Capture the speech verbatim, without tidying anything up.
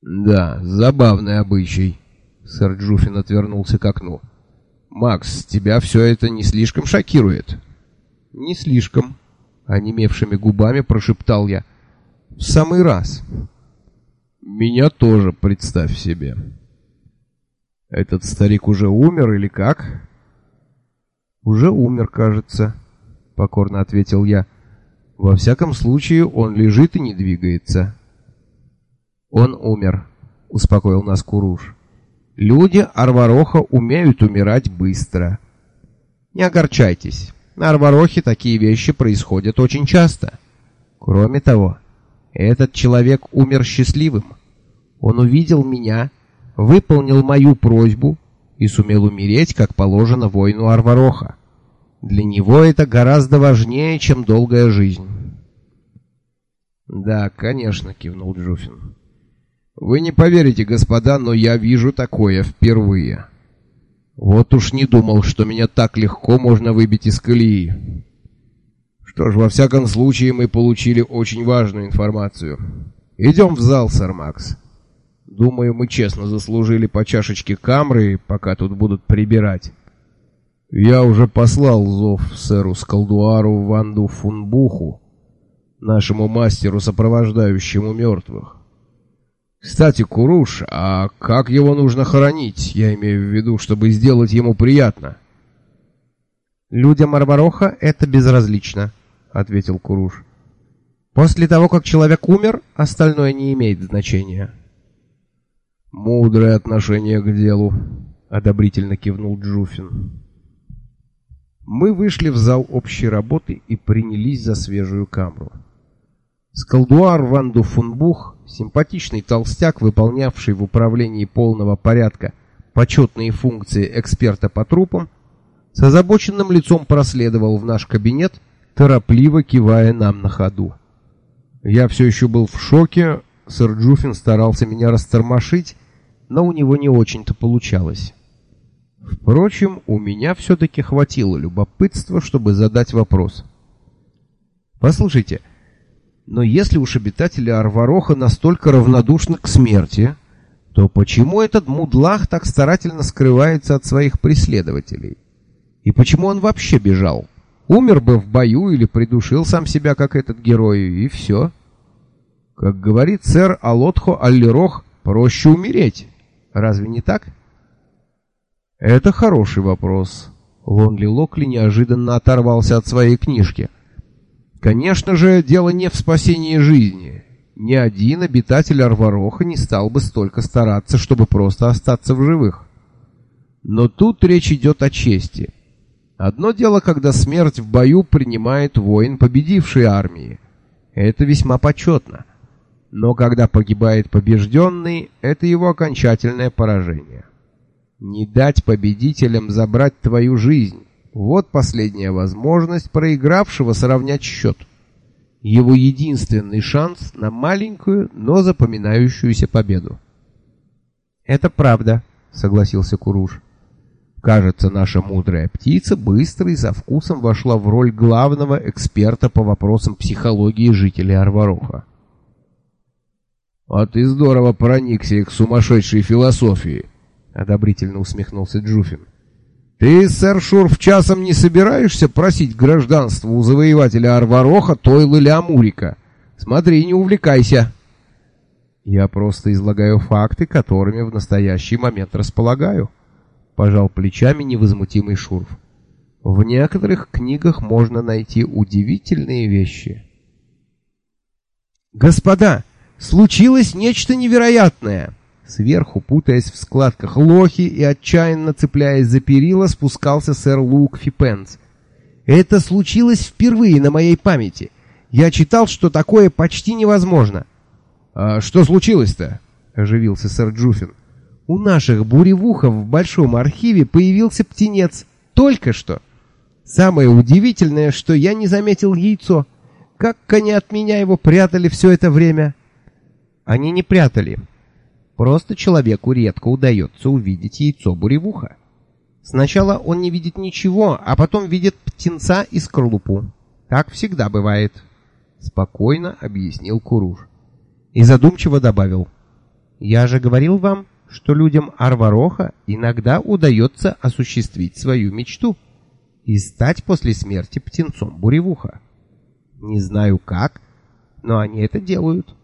Да, забавный обычай. Сэр Джуффин отвернулся к окну. Макс, тебя все это не слишком шокирует? Не слишком, онемевшими губами прошептал я. В самый раз. Меня тоже, представь себе. Этот старик уже умер или как? Уже умер, кажется, покорно ответил я. Во всяком случае, он лежит и не двигается. Он умер, успокоил нас Куруш. Люди Арвароха умеют умирать быстро. Не огорчайтесь. На Арварохе такие вещи происходят очень часто. Кроме того, этот человек умер счастливым. Он увидел меня, выполнил мою просьбу и сумел умереть, как положено воину Арвароха. Для него это гораздо важнее, чем долгая жизнь. Да, конечно, кивнул Джуффин. Вы не поверите, господа, но я вижу такое впервые. Вот уж не думал, что меня так легко можно выбить из колеи. Что ж, во всяком случае, мы получили очень важную информацию. Идем в зал, сэр Макс. Думаю, мы честно заслужили по чашечке камры, пока тут будут прибирать. Я уже послал зов сэру Скалдуару Ванду Фунбуху, нашему мастеру, сопровождающему мертвых. Кстати, Куруш, а как его нужно хоронить? Я имею в виду, чтобы сделать ему приятно. Людям Арвароха это безразлично, ответил Куруш. После того, как человек умер, остальное не имеет значения. Мудрое отношение к делу, одобрительно кивнул Джуффин. Мы вышли в зал общей работы и принялись за свежую камру. Скалдуар Ванду Фунбух, симпатичный толстяк, выполнявший в управлении полного порядка почетные функции эксперта по трупам, с озабоченным лицом проследовал в наш кабинет, торопливо кивая нам на ходу. Я все еще был в шоке, сэр Джуффин старался меня растормошить, но у него не очень-то получалось. Впрочем, у меня все-таки хватило любопытства, чтобы задать вопрос. Послушайте, но если уж обитатели Арвароха настолько равнодушны к смерти, то почему этот мудлах так старательно скрывается от своих преследователей? И почему он вообще бежал? Умер бы в бою или придушил сам себя, как этот герой, и все. Как говорит сэр Алотхо Аллерох, проще умереть. Разве не так? Это хороший вопрос. Лонли Локли неожиданно оторвался от своей книжки. Конечно же, дело не в спасении жизни. Ни один обитатель Арвароха не стал бы столько стараться, чтобы просто остаться в живых. Но тут речь идет о чести. Одно дело, когда смерть в бою принимает воин победившей армии. Это весьма почетно. Но когда погибает побежденный, это его окончательное поражение. Не дать победителям забрать твою жизнь. Вот последняя возможность проигравшего сравнять счет. Его единственный шанс на маленькую, но запоминающуюся победу. «Это правда», — согласился Куруш. Кажется, наша мудрая птица быстро и со вкусом вошла в роль главного эксперта по вопросам психологии жителей Арвароха. «А ты здорово проникся их сумасшедшей философией», — одобрительно усмехнулся Джуффин. «Ты, сэр Шурф, часом не собираешься просить гражданство у завоевателя Арвароха, Тойла или Амурика? Смотри, не увлекайся». «Я просто излагаю факты, которыми в настоящий момент располагаю», — пожал плечами невозмутимый Шурф. «В некоторых книгах можно найти удивительные вещи». «Господа, случилось нечто невероятное!» Сверху, путаясь в складках лохи и отчаянно цепляясь за перила, спускался сэр Лук Фипенс. «Это случилось впервые на моей памяти. Я читал, что такое почти невозможно». «А что случилось-то?» — оживился сэр Джуффин. «У наших буревухов в большом архиве появился птенец. Только что. Самое удивительное, что я не заметил яйцо. Как они от меня его прятали все это время?» «Они не прятали. Просто человеку редко удается увидеть яйцо буревуха. Сначала он не видит ничего, а потом видит птенца и скорлупу. Так всегда бывает», — спокойно объяснил Куруш. И задумчиво добавил: Я же говорил вам, что людям Арвароха иногда удается осуществить свою мечту и стать после смерти птенцом буревуха. Не знаю как, но они это делают.